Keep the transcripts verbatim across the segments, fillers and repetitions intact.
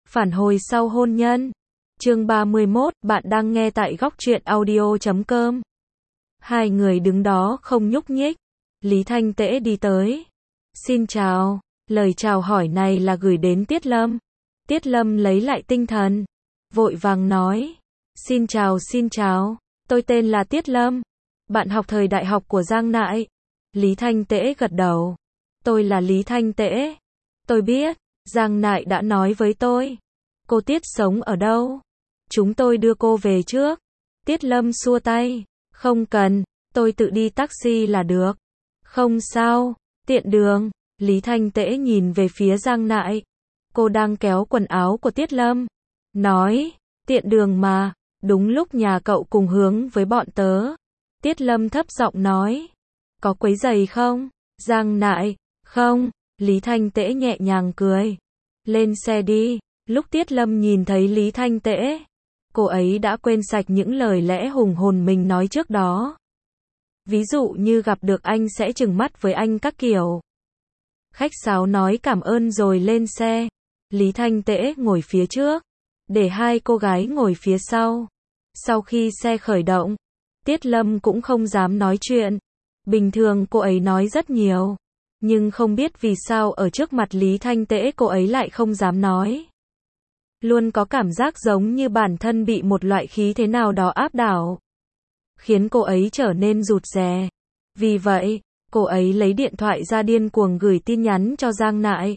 Phản hồi sau hôn nhân. Chương ba mươi mốt, bạn đang nghe tại góc truyện audio chấm com. Hai người đứng đó không nhúc nhích. Lý Thanh Tễ đi tới. Xin chào. Lời chào hỏi này là gửi đến Tiết Lâm. Tiết Lâm lấy lại tinh thần. Vội vàng nói. Xin chào xin chào. Tôi tên là Tiết Lâm. Bạn học thời đại học của Giang Nại. Lý Thanh Tễ gật đầu. Tôi là Lý Thanh Tễ. Tôi biết. Giang Nại đã nói với tôi. Cô Tiết sống ở đâu? Chúng tôi đưa cô về trước. Tiết Lâm xua tay. Không cần, tôi tự đi taxi là được. Không sao, tiện đường. Lý Thanh Tễ nhìn về phía Giang Nại. Cô đang kéo quần áo của Tiết Lâm. Nói, tiện đường mà, đúng lúc nhà cậu cùng hướng với bọn tớ. Tiết Lâm thấp giọng nói. Có quấy rầy không? Giang Nại, không. Lý Thanh Tễ nhẹ nhàng cười. Lên xe đi. Lúc Tiết Lâm nhìn thấy Lý Thanh Tễ, cô ấy đã quên sạch những lời lẽ hùng hồn mình nói trước đó. Ví dụ như gặp được anh sẽ trừng mắt với anh các kiểu. Khách sáo nói cảm ơn rồi lên xe. Lý Thanh Tễ ngồi phía trước, để hai cô gái ngồi phía sau. Sau khi xe khởi động, Tiết Lâm cũng không dám nói chuyện. Bình thường cô ấy nói rất nhiều, nhưng không biết vì sao ở trước mặt Lý Thanh Tễ cô ấy lại không dám nói. Luôn có cảm giác giống như bản thân bị một loại khí thế nào đó áp đảo, khiến cô ấy trở nên rụt rè. Vì vậy, cô ấy lấy điện thoại ra điên cuồng gửi tin nhắn cho Giang Nại.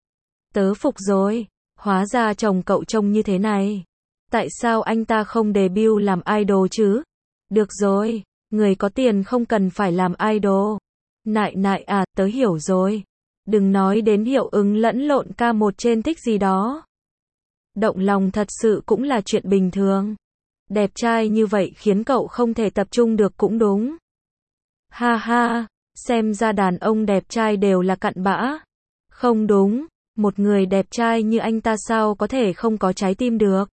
Tớ phục rồi, hóa ra chồng cậu trông như thế này. Tại sao anh ta không debut làm idol chứ? Được rồi, người có tiền không cần phải làm idol. Nại Nại à, tớ hiểu rồi. Đừng nói đến hiệu ứng lẫn lộn ca một trên thích gì đó. Động lòng thật sự cũng là chuyện bình thường. Đẹp trai như vậy khiến cậu không thể tập trung được cũng đúng. Ha ha, xem ra đàn ông đẹp trai đều là cặn bã. Không đúng, một người đẹp trai như anh ta sao có thể không có trái tim được.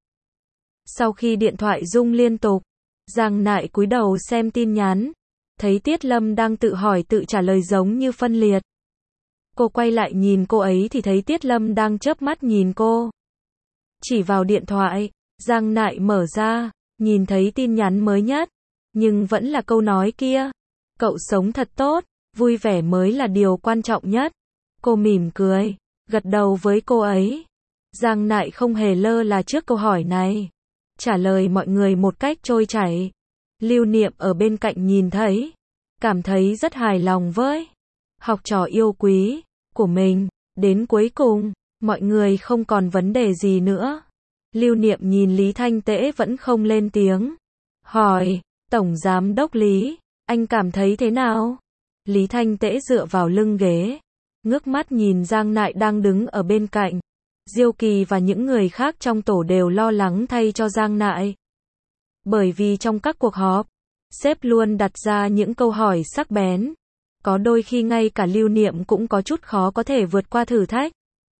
Sau khi điện thoại rung liên tục, Giang Nại cúi đầu xem tin nhắn, thấy Tiết Lâm đang tự hỏi tự trả lời giống như phân liệt. Cô quay lại nhìn cô ấy thì thấy Tiết Lâm đang chớp mắt nhìn cô. Chỉ vào điện thoại, Giang Nại mở ra, nhìn thấy tin nhắn mới nhất, nhưng vẫn là câu nói kia. Cậu sống thật tốt, vui vẻ mới là điều quan trọng nhất. Cô mỉm cười, gật đầu với cô ấy. Giang Nại không hề lơ là trước câu hỏi này, trả lời mọi người một cách trôi chảy. Lưu Niệm ở bên cạnh nhìn thấy, cảm thấy rất hài lòng với học trò yêu quý của mình. Đến cuối cùng, mọi người không còn vấn đề gì nữa. Lưu Niệm nhìn Lý Thanh Tễ vẫn không lên tiếng. Hỏi, Tổng Giám Đốc Lý, anh cảm thấy thế nào? Lý Thanh Tễ dựa vào lưng ghế, ngước mắt nhìn Giang Nại đang đứng ở bên cạnh. Diêu Kỳ và những người khác trong tổ đều lo lắng thay cho Giang Nại. Bởi vì trong các cuộc họp, sếp luôn đặt ra những câu hỏi sắc bén. Có đôi khi ngay cả Lưu Niệm cũng có chút khó có thể vượt qua thử thách.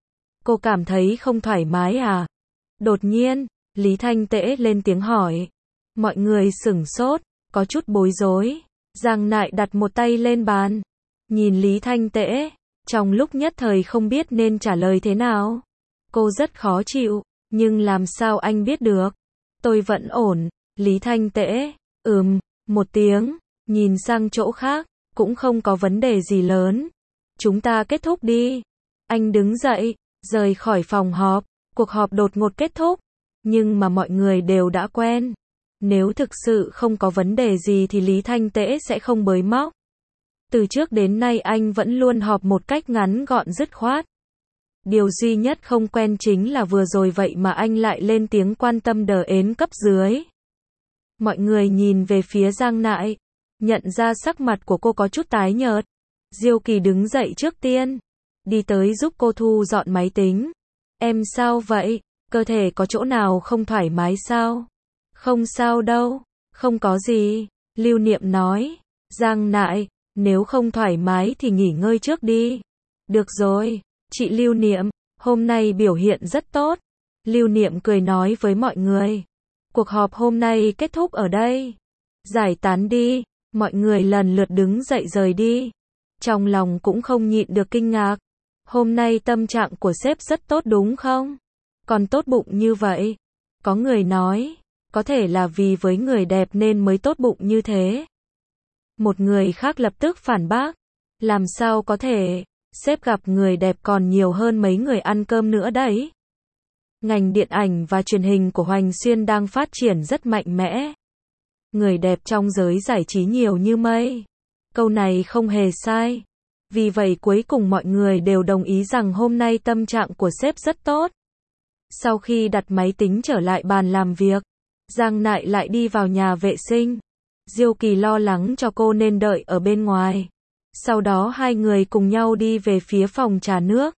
Cô cảm thấy không thoải mái à? Đột nhiên, Lý Thanh Tễ lên tiếng hỏi. Mọi người sửng sốt, có chút bối rối. Giang Nại đặt một tay lên bàn, nhìn Lý Thanh Tễ, trong lúc nhất thời không biết nên trả lời thế nào. Cô rất khó chịu, nhưng làm sao anh biết được? Tôi vẫn ổn. Lý Thanh Tễ, ừm, một tiếng, nhìn sang chỗ khác, cũng không có vấn đề gì lớn. Chúng ta kết thúc đi. Anh đứng dậy, rời khỏi phòng họp. Cuộc họp đột ngột kết thúc, nhưng mà mọi người đều đã quen. Nếu thực sự không có vấn đề gì thì Lý Thanh Tễ sẽ không bới móc. Từ trước đến nay anh vẫn luôn họp một cách ngắn gọn dứt khoát. Điều duy nhất không quen chính là vừa rồi vậy mà anh lại lên tiếng quan tâm đờ ến cấp dưới. Mọi người nhìn về phía Giang Nại, nhận ra sắc mặt của cô có chút tái nhợt. Diêu Kỳ đứng dậy trước tiên, đi tới giúp cô thu dọn máy tính. Em sao vậy? Cơ thể có chỗ nào không thoải mái sao? Không sao đâu, không có gì. Lưu Niệm nói. Giang Nại, nếu không thoải mái thì nghỉ ngơi trước đi. Được rồi, chị Lưu Niệm, hôm nay biểu hiện rất tốt. Lưu Niệm cười nói với mọi người. Cuộc họp hôm nay kết thúc ở đây. Giải tán đi. Mọi người lần lượt đứng dậy rời đi. Trong lòng cũng không nhịn được kinh ngạc. Hôm nay tâm trạng của sếp rất tốt đúng không? còn tốt bụng như vậy. Có người nói, có thể là vì với người đẹp nên mới tốt bụng như thế. Một người khác lập tức phản bác, làm sao có thể, sếp gặp người đẹp còn nhiều hơn mấy người ăn cơm nữa đấy. Ngành điện ảnh và truyền hình của Hoành Xuyên đang phát triển rất mạnh mẽ. Người đẹp trong giới giải trí nhiều như mây. Câu này không hề sai. Vì vậy cuối cùng mọi người đều đồng ý rằng hôm nay tâm trạng của sếp rất tốt. Sau khi đặt máy tính trở lại bàn làm việc, Giang Nại lại đi vào nhà vệ sinh. Diêu Kỳ lo lắng cho cô nên đợi ở bên ngoài. Sau đó hai người cùng nhau đi về phía phòng trà nước.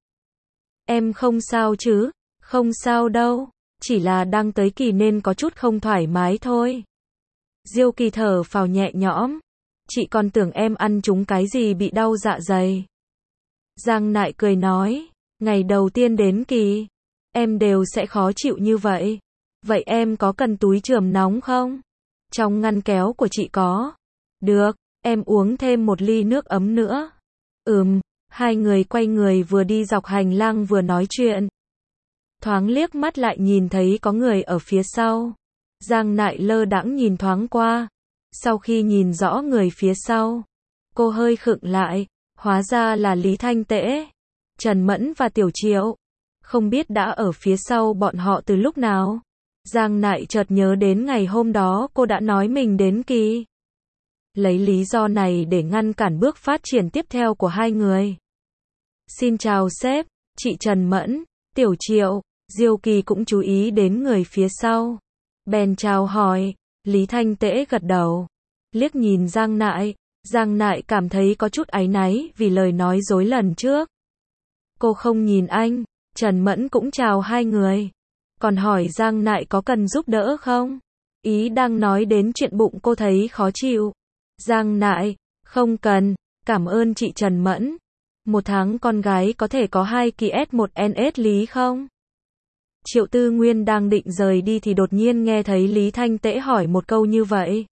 Em không sao chứ? Không sao đâu, chỉ là đang tới kỳ nên có chút không thoải mái thôi. Diêu Kỳ thở phào nhẹ nhõm. Chị còn tưởng em ăn trúng cái gì bị đau dạ dày. Giang Nại cười nói, ngày đầu tiên đến kỳ, em đều sẽ khó chịu như vậy. Vậy em có cần túi chườm nóng không? Trong ngăn kéo của chị có. Được, em uống thêm một ly nước ấm nữa. Ừm, hai người quay người vừa đi dọc hành lang vừa nói chuyện. Thoáng liếc mắt lại nhìn thấy có người ở phía sau. Giang Nại lơ đãng nhìn thoáng qua. Sau khi nhìn rõ người phía sau, cô hơi khựng lại. Hóa ra là Lý Thanh Tễ, Trần Mẫn và Tiểu Triệu. Không biết đã ở phía sau bọn họ từ lúc nào. Giang Nại chợt nhớ đến ngày hôm đó cô đã nói mình đến kỳ. Lấy lý do này để ngăn cản bước phát triển tiếp theo của hai người. Xin chào sếp, chị Trần Mẫn, Tiểu Triệu. Diêu Kỳ cũng chú ý đến người phía sau. Bèn chào hỏi. Lý Thanh Tễ gật đầu. Liếc nhìn Giang Nại. Giang Nại cảm thấy có chút áy náy vì lời nói dối lần trước. Cô không nhìn anh. Trần Mẫn cũng chào hai người. Còn hỏi Giang Nại có cần giúp đỡ không? Ý đang nói đến chuyện bụng cô thấy khó chịu. Giang Nại, không cần, cảm ơn chị Trần Mẫn. Một tháng con gái có thể có hai kỳ S một N S lý không? Triệu Tư Nguyên đang định rời đi thì đột nhiên nghe thấy Lý Thanh Tễ hỏi một câu như vậy.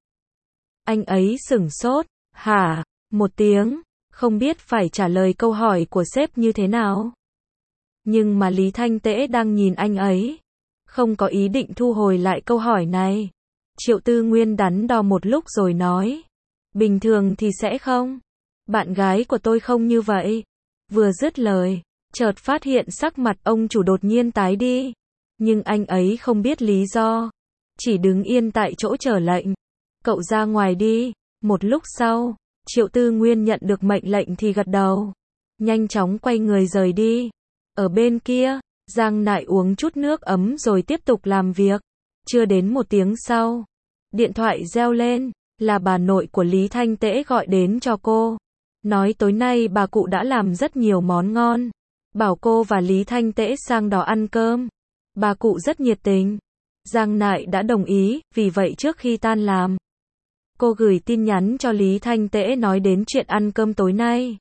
Anh ấy sửng sốt, hả, một tiếng, không biết phải trả lời câu hỏi của sếp như thế nào. Nhưng mà Lý Thanh Tễ đang nhìn anh ấy, không có ý định thu hồi lại câu hỏi này. Triệu Tư Nguyên đắn đo một lúc rồi nói, bình thường thì sẽ không. Bạn gái của tôi không như vậy. Vừa dứt lời, chợt phát hiện sắc mặt ông chủ đột nhiên tái đi. Nhưng anh ấy không biết lý do. Chỉ đứng yên tại chỗ chờ lệnh. Cậu ra ngoài đi. Một lúc sau, Triệu Tư Nguyên nhận được mệnh lệnh thì gật đầu. Nhanh chóng quay người rời đi. Ở bên kia, Giang Nại uống chút nước ấm rồi tiếp tục làm việc. Chưa đến một tiếng sau, điện thoại reo lên. Là bà nội của Lý Thanh Tễ gọi đến cho cô. Nói tối nay bà cụ đã làm rất nhiều món ngon. Bảo cô và Lý Thanh Tễ sang đó ăn cơm. Bà cụ rất nhiệt tình. Giang Nại đã đồng ý, vì vậy trước khi tan làm, cô gửi tin nhắn cho Lý Thanh Tễ nói đến chuyện ăn cơm tối nay.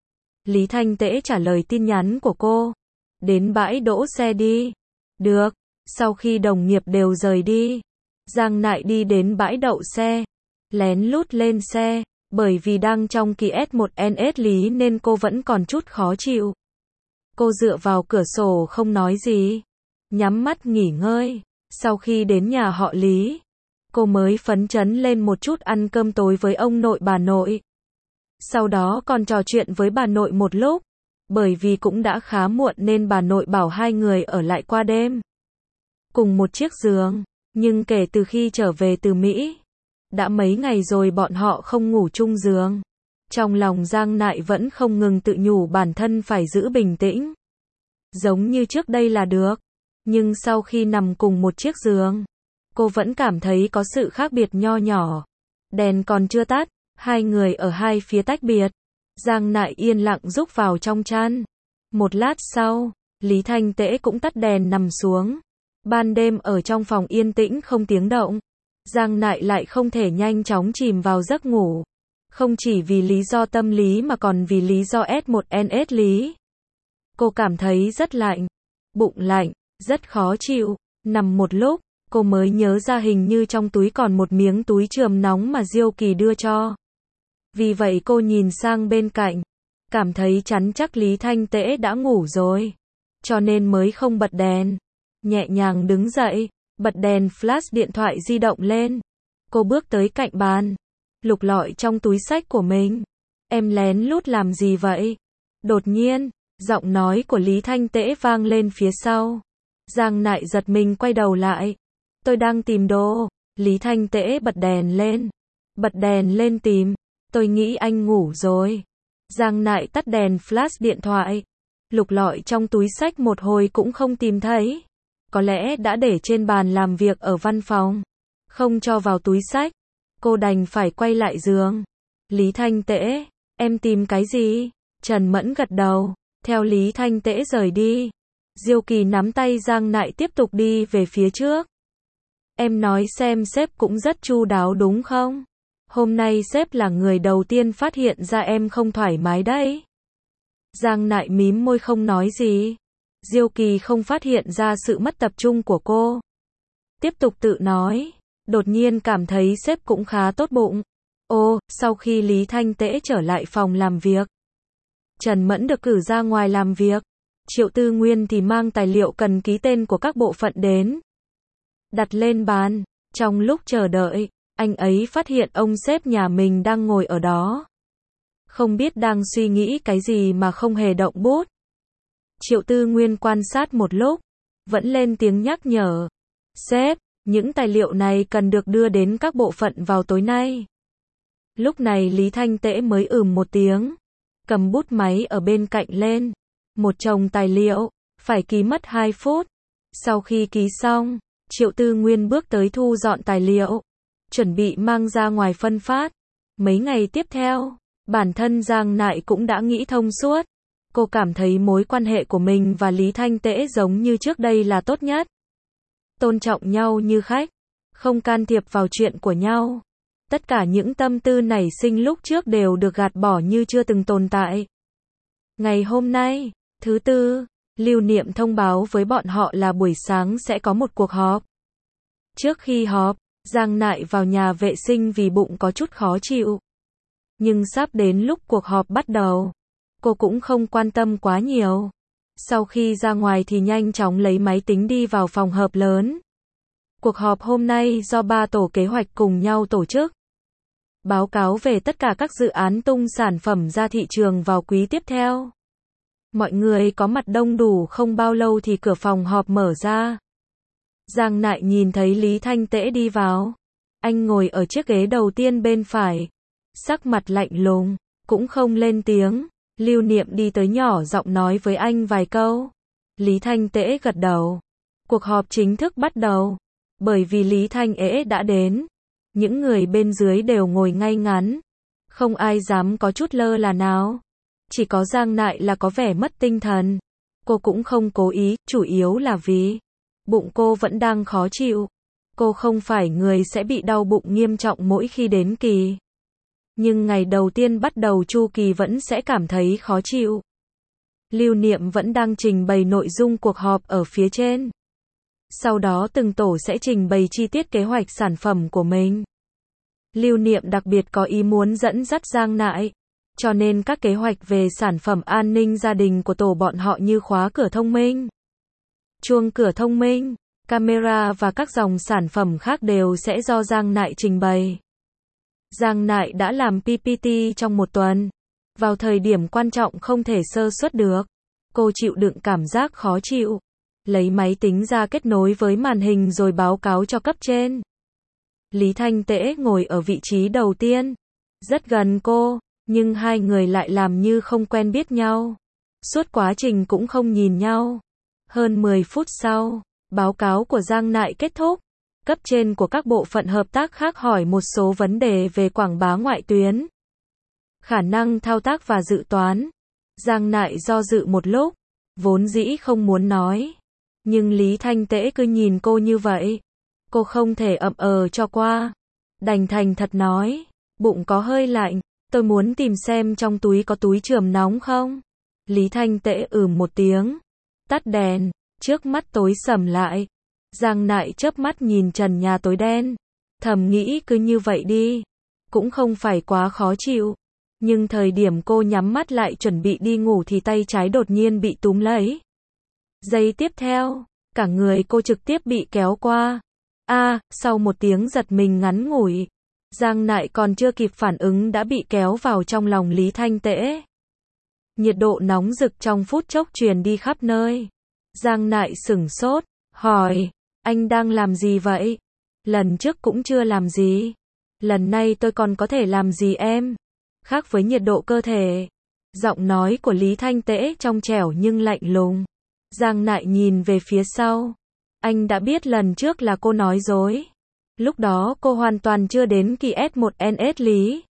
Lý Thanh Tễ trả lời tin nhắn của cô. Đến bãi đỗ xe đi. Được. Sau khi đồng nghiệp đều rời đi, Giang Nại đi đến bãi đậu xe. Lén lút lên xe. Bởi vì đang trong kỳ S một N S lý nên cô vẫn còn chút khó chịu. Cô dựa vào cửa sổ không nói gì. Nhắm mắt nghỉ ngơi. Sau khi đến nhà họ Lý, cô mới phấn chấn lên một chút ăn cơm tối với ông nội bà nội. Sau đó còn trò chuyện với bà nội một lúc. Bởi vì cũng đã khá muộn nên bà nội bảo hai người ở lại qua đêm. Cùng một chiếc giường. Nhưng kể từ khi trở về từ Mỹ, đã mấy ngày rồi bọn họ không ngủ chung giường. Trong lòng Giang Nại vẫn không ngừng tự nhủ bản thân phải giữ bình tĩnh. Giống như trước đây là được. Nhưng sau khi nằm cùng một chiếc giường, cô vẫn cảm thấy có sự khác biệt nho nhỏ. Đèn còn chưa tắt, hai người ở hai phía tách biệt. Giang Nại yên lặng rúc vào trong chăn. Một lát sau, Lý Thanh Tễ cũng tắt đèn nằm xuống. Ban đêm ở trong phòng yên tĩnh không tiếng động. Giang Nại lại không thể nhanh chóng chìm vào giấc ngủ. Không chỉ vì lý do tâm lý mà còn vì lý do S một N S lý. Cô cảm thấy rất lạnh, bụng lạnh, rất khó chịu. Nằm một lúc, cô mới nhớ ra hình như trong túi còn một miếng túi chườm nóng mà Diêu Kỳ đưa cho. Vì vậy cô nhìn sang bên cạnh, cảm thấy chắn chắc Lý Thanh Tễ đã ngủ rồi, cho nên mới không bật đèn. nhẹ nhàng đứng dậy, bật đèn flash điện thoại di động lên. Cô bước tới cạnh bàn, lục lọi trong túi xách của mình. Em lén lút làm gì vậy? Đột nhiên, giọng nói của Lý Thanh Tễ vang lên phía sau. Giang Nại giật mình quay đầu lại. Tôi đang tìm đồ. Lý Thanh Tễ bật đèn lên. Bật đèn lên tìm. Tôi nghĩ anh ngủ rồi. Giang Nại tắt đèn flash điện thoại. Lục lọi trong túi xách một hồi cũng không tìm thấy. Có lẽ đã để trên bàn làm việc ở văn phòng. Không cho vào túi xách. Cô đành phải quay lại giường. Lý Thanh Tễ, em tìm cái gì? Trần Mẫn gật đầu, theo Lý Thanh Tễ rời đi. Diêu Kỳ nắm tay Giang Nại tiếp tục đi về phía trước. Em nói xem sếp cũng rất chu đáo đúng không? Hôm nay sếp là người đầu tiên phát hiện ra em không thoải mái đấy. Giang Nại mím môi không nói gì. Diêu Kỳ không phát hiện ra sự mất tập trung của cô. Tiếp tục tự nói, đột nhiên cảm thấy sếp cũng khá tốt bụng. Ô, sau khi Lý Thanh Tễ trở lại phòng làm việc, Trần Mẫn được cử ra ngoài làm việc. Triệu Tư Nguyên thì mang tài liệu cần ký tên của các bộ phận đến. Đặt lên bàn. Trong lúc chờ đợi, anh ấy phát hiện ông sếp nhà mình đang ngồi ở đó. Không biết đang suy nghĩ cái gì mà không hề động bút. Triệu Tư Nguyên quan sát một lúc, vẫn lên tiếng nhắc nhở. Sếp, những tài liệu này cần được đưa đến các bộ phận vào tối nay. Lúc này Lý Thanh Tễ mới ừm một tiếng, cầm bút máy ở bên cạnh lên. Một chồng tài liệu, phải ký mất hai phút. Sau khi ký xong, Triệu Tư Nguyên bước tới thu dọn tài liệu, chuẩn bị mang ra ngoài phân phát. Mấy ngày tiếp theo, bản thân Giang Nại cũng đã nghĩ thông suốt. Cô cảm thấy mối quan hệ của mình và Lý Thanh Tễ giống như trước đây là tốt nhất. Tôn trọng nhau như khách, không can thiệp vào chuyện của nhau. Tất cả những tâm tư nảy sinh lúc trước đều được gạt bỏ như chưa từng tồn tại. Ngày hôm nay, thứ tư, Lưu Niệm thông báo với bọn họ là buổi sáng sẽ có một cuộc họp. Trước khi họp, Giang Nại vào nhà vệ sinh vì bụng có chút khó chịu. Nhưng sắp đến lúc cuộc họp bắt đầu, cô cũng không quan tâm quá nhiều. Sau khi ra ngoài thì nhanh chóng lấy máy tính đi vào phòng họp lớn. Cuộc họp hôm nay do ba tổ kế hoạch cùng nhau tổ chức. Báo cáo về tất cả các dự án tung sản phẩm ra thị trường vào quý tiếp theo. Mọi người có mặt đông đủ, không bao lâu thì cửa phòng họp mở ra. Giang Nại nhìn thấy Lý Thanh Tễ đi vào. Anh ngồi ở chiếc ghế đầu tiên bên phải. Sắc mặt lạnh lùng, cũng không lên tiếng. Lưu Niệm đi tới nhỏ giọng nói với anh vài câu. Lý Thanh Tễ gật đầu. Cuộc họp chính thức bắt đầu. Bởi vì Lý Thanh Tễ đã đến, những người bên dưới đều ngồi ngay ngắn. Không ai dám có chút lơ là nào. Chỉ có Giang Nại là có vẻ mất tinh thần. Cô cũng không cố ý, chủ yếu là vì bụng cô vẫn đang khó chịu. Cô không phải người sẽ bị đau bụng nghiêm trọng mỗi khi đến kỳ. Nhưng ngày đầu tiên bắt đầu chu kỳ vẫn sẽ cảm thấy khó chịu. Lưu Niệm vẫn đang trình bày nội dung cuộc họp ở phía trên. Sau đó từng tổ sẽ trình bày chi tiết kế hoạch sản phẩm của mình. Lưu Niệm đặc biệt có ý muốn dẫn dắt Giang Nại. Cho nên các kế hoạch về sản phẩm an ninh gia đình của tổ bọn họ như khóa cửa thông minh, chuông cửa thông minh, camera và các dòng sản phẩm khác đều sẽ do Giang Nại trình bày. Giang Nại đã làm pê pê tê trong một tuần. Vào thời điểm quan trọng không thể sơ suất được. Cô chịu đựng cảm giác khó chịu. Lấy máy tính ra kết nối với màn hình rồi báo cáo cho cấp trên. Lý Thanh Tễ ngồi ở vị trí đầu tiên. Rất gần cô, nhưng hai người lại làm như không quen biết nhau. Suốt quá trình cũng không nhìn nhau. Hơn mười phút sau, báo cáo của Giang Nại kết thúc. Cấp trên của các bộ phận hợp tác khác hỏi một số vấn đề về quảng bá ngoại tuyến, khả năng thao tác và dự toán. Giang Nại do dự một lúc, vốn dĩ không muốn nói. Nhưng Lý Thanh Tễ cứ nhìn cô như vậy. Cô không thể ậm ờ cho qua. Đành thành thật nói, bụng có hơi lạnh, tôi muốn tìm xem trong túi có túi chườm nóng không. Lý Thanh Tễ ừm một tiếng, tắt đèn, trước mắt tối sầm lại. Giang Nại chớp mắt nhìn trần nhà tối đen, thầm nghĩ cứ như vậy đi, cũng không phải quá khó chịu. Nhưng thời điểm cô nhắm mắt lại chuẩn bị đi ngủ thì tay trái đột nhiên bị túm lấy. Giây tiếp theo, cả người cô trực tiếp bị kéo qua. A, sau một tiếng giật mình ngắn ngủi, Giang Nại còn chưa kịp phản ứng đã bị kéo vào trong lòng Lý Thanh Tễ. Nhiệt độ nóng rực trong phút chốc truyền đi khắp nơi. Giang Nại sửng sốt, hỏi, anh đang làm gì vậy? Lần trước cũng chưa làm gì. Lần này tôi còn có thể làm gì em? Khác với nhiệt độ cơ thể. Giọng nói của Lý Thanh Tễ trong trẻo nhưng lạnh lùng. Giang Nại nhìn về phía sau. Anh đã biết lần trước là cô nói dối. Lúc đó cô hoàn toàn chưa đến kỳ S một N S Lý.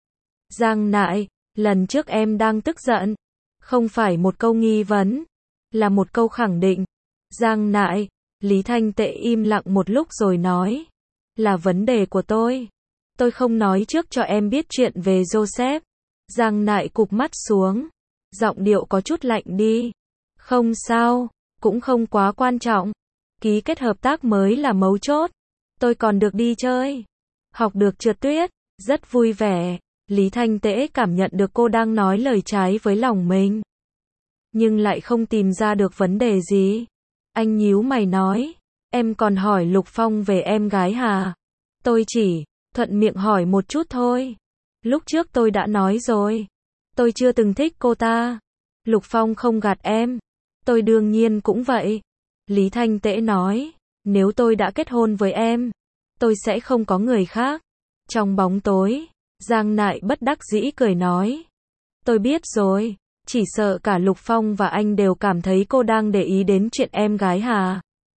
Giang Nại, lần trước em đang tức giận. Không phải một câu nghi vấn, là một câu khẳng định. Giang Nại, Lý Thanh Tệ im lặng một lúc rồi nói. Là vấn đề của tôi. Tôi không nói trước cho em biết chuyện về Joseph. Giang Nại cụp mắt xuống. Giọng điệu có chút lạnh đi. Không sao, cũng không quá quan trọng. Ký kết hợp tác mới là mấu chốt. Tôi còn được đi chơi. Học được trượt tuyết. Rất vui vẻ. Lý Thanh Tễ cảm nhận được cô đang nói lời trái với lòng mình. Nhưng lại không tìm ra được vấn đề gì. Anh nhíu mày nói. Em còn hỏi Lục Phong về em gái Hà. Tôi chỉ thuận miệng hỏi một chút thôi. Lúc trước tôi đã nói rồi. Tôi chưa từng thích cô ta. Lục Phong không gạt em. Tôi đương nhiên cũng vậy. Lý Thanh Tễ nói. Nếu tôi đã kết hôn với em, tôi sẽ không có người khác. Trong bóng tối, Giang Nại bất đắc dĩ cười nói. Tôi biết rồi. Chỉ sợ cả Lục Phong và anh đều cảm thấy cô đang để ý đến chuyện em gái Hà.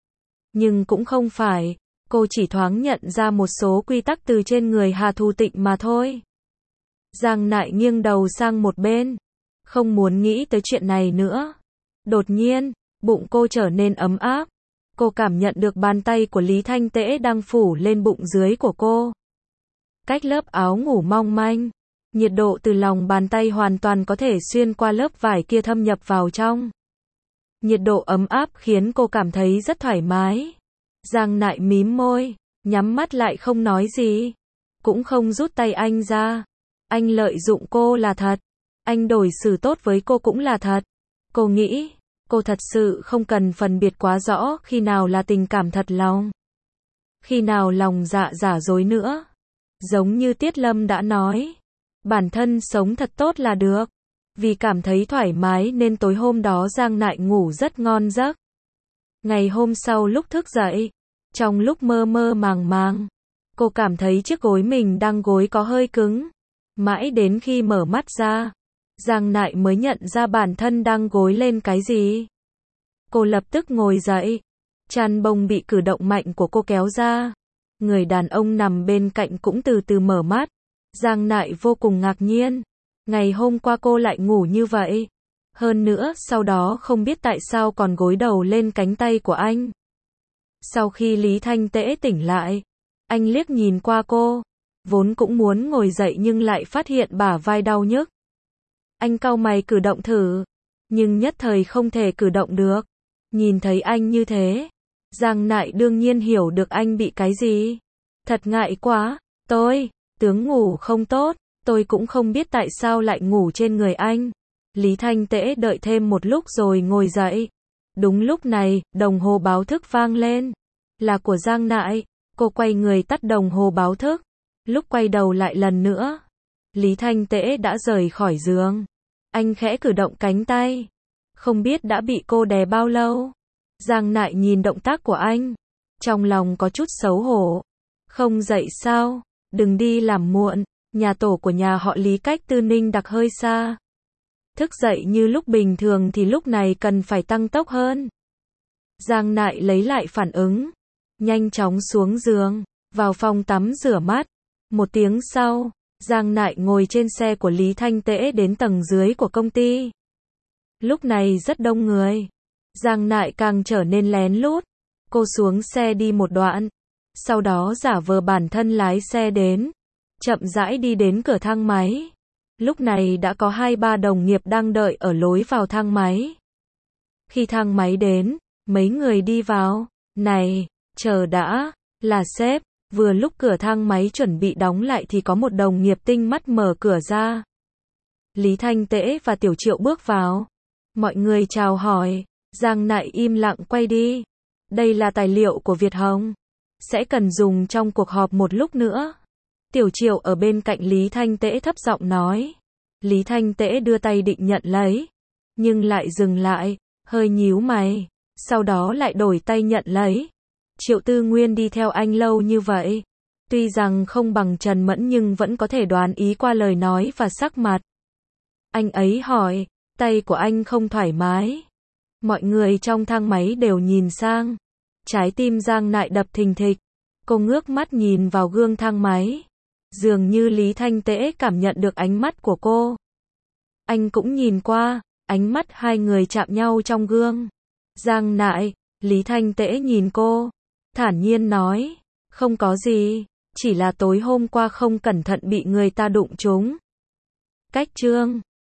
Nhưng cũng không phải. Cô chỉ thoáng nhận ra một số quy tắc từ trên người Hà Thu Tịnh mà thôi. Giang Nại nghiêng đầu sang một bên. Không muốn nghĩ tới chuyện này nữa. Đột nhiên, bụng cô trở nên ấm áp. Cô cảm nhận được bàn tay của Lý Thanh Tễ đang phủ lên bụng dưới của cô. Cách lớp áo ngủ mong manh. Nhiệt độ từ lòng bàn tay hoàn toàn có thể xuyên qua lớp vải kia thâm nhập vào trong. Nhiệt độ ấm áp khiến cô cảm thấy rất thoải mái. Giang Nại mím môi, nhắm mắt lại không nói gì. Cũng không rút tay anh ra. Anh lợi dụng cô là thật. Anh đối xử tốt với cô cũng là thật. Cô nghĩ, cô thật sự không cần phân biệt quá rõ khi nào là tình cảm thật lòng. Khi nào lòng dạ giả dối nữa. Giống như Tiết Lâm đã nói. Bản thân sống thật tốt là được. Vì cảm thấy thoải mái nên tối hôm đó Giang Nại ngủ rất ngon giấc. Ngày hôm sau lúc thức dậy, trong lúc mơ mơ màng màng, cô cảm thấy chiếc gối mình đang gối có hơi cứng. Mãi đến khi mở mắt ra, Giang Nại mới nhận ra bản thân đang gối lên cái gì. Cô lập tức ngồi dậy. Chăn bông bị cử động mạnh của cô kéo ra. Người đàn ông nằm bên cạnh cũng từ từ mở mắt. Giang Nại vô cùng ngạc nhiên. Ngày hôm qua cô lại ngủ như vậy. Hơn nữa, sau đó không biết tại sao còn gối đầu lên cánh tay của anh. Sau khi Lý Thanh Tễ tỉnh lại, anh liếc nhìn qua cô. Vốn cũng muốn ngồi dậy nhưng lại phát hiện bả vai đau nhức. Anh cau mày cử động thử, nhưng nhất thời không thể cử động được. Nhìn thấy anh như thế, Giang Nại đương nhiên hiểu được anh bị cái gì. Thật ngại quá, tôi, tướng ngủ không tốt, tôi cũng không biết tại sao lại ngủ trên người anh. Lý Thanh Tễ đợi thêm một lúc rồi ngồi dậy. Đúng lúc này, đồng hồ báo thức vang lên. Là của Giang Nại. Cô quay người tắt đồng hồ báo thức. Lúc quay đầu lại lần nữa, Lý Thanh Tễ đã rời khỏi giường. Anh khẽ cử động cánh tay. Không biết đã bị cô đè bao lâu. Giang Nại nhìn động tác của anh. Trong lòng có chút xấu hổ. Không dậy sao? Đừng đi làm muộn. Nhà tổ của nhà họ Lý cách Tư Ninh Đặc hơi xa. Thức dậy như lúc bình thường thì lúc này cần phải tăng tốc hơn. Giang Nại lấy lại phản ứng. Nhanh chóng xuống giường. Vào phòng tắm rửa mắt. Một tiếng sau, Giang Nại ngồi trên xe của Lý Thanh Tễ đến tầng dưới của công ty. Lúc này rất đông người. Giang Nại càng trở nên lén lút. Cô xuống xe đi một đoạn. Sau đó giả vờ bản thân lái xe đến. Chậm rãi đi đến cửa thang máy. Lúc này đã có hai ba đồng nghiệp đang đợi ở lối vào thang máy. Khi thang máy đến, mấy người đi vào. Này, chờ đã, là sếp. Vừa lúc cửa thang máy chuẩn bị đóng lại thì có một đồng nghiệp tinh mắt mở cửa ra. Lý Thanh Tễ và Tiểu Triệu bước vào. Mọi người chào hỏi. Giang Nại im lặng quay đi. Đây là tài liệu của Việt Hồng. Sẽ cần dùng trong cuộc họp một lúc nữa. Tiểu Triệu ở bên cạnh Lý Thanh Tễ thấp giọng nói. Lý Thanh Tễ đưa tay định nhận lấy. Nhưng lại dừng lại, hơi nhíu mày. Sau đó lại đổi tay nhận lấy. Triệu Tư Nguyên đi theo anh lâu như vậy. Tuy rằng không bằng Trần Mẫn nhưng vẫn có thể đoán ý qua lời nói và sắc mặt. Anh ấy hỏi, tay của anh không thoải mái. Mọi người trong thang máy đều nhìn sang. Trái tim Giang Nại đập thình thịch. Cô ngước mắt nhìn vào gương thang máy. Dường như Lý Thanh Tễ cảm nhận được ánh mắt của cô. Anh cũng nhìn qua, ánh mắt hai người chạm nhau trong gương. Giang Nại, Lý Thanh Tễ nhìn cô, thản nhiên nói, không có gì, chỉ là tối hôm qua không cẩn thận bị người ta đụng trúng. Cách chương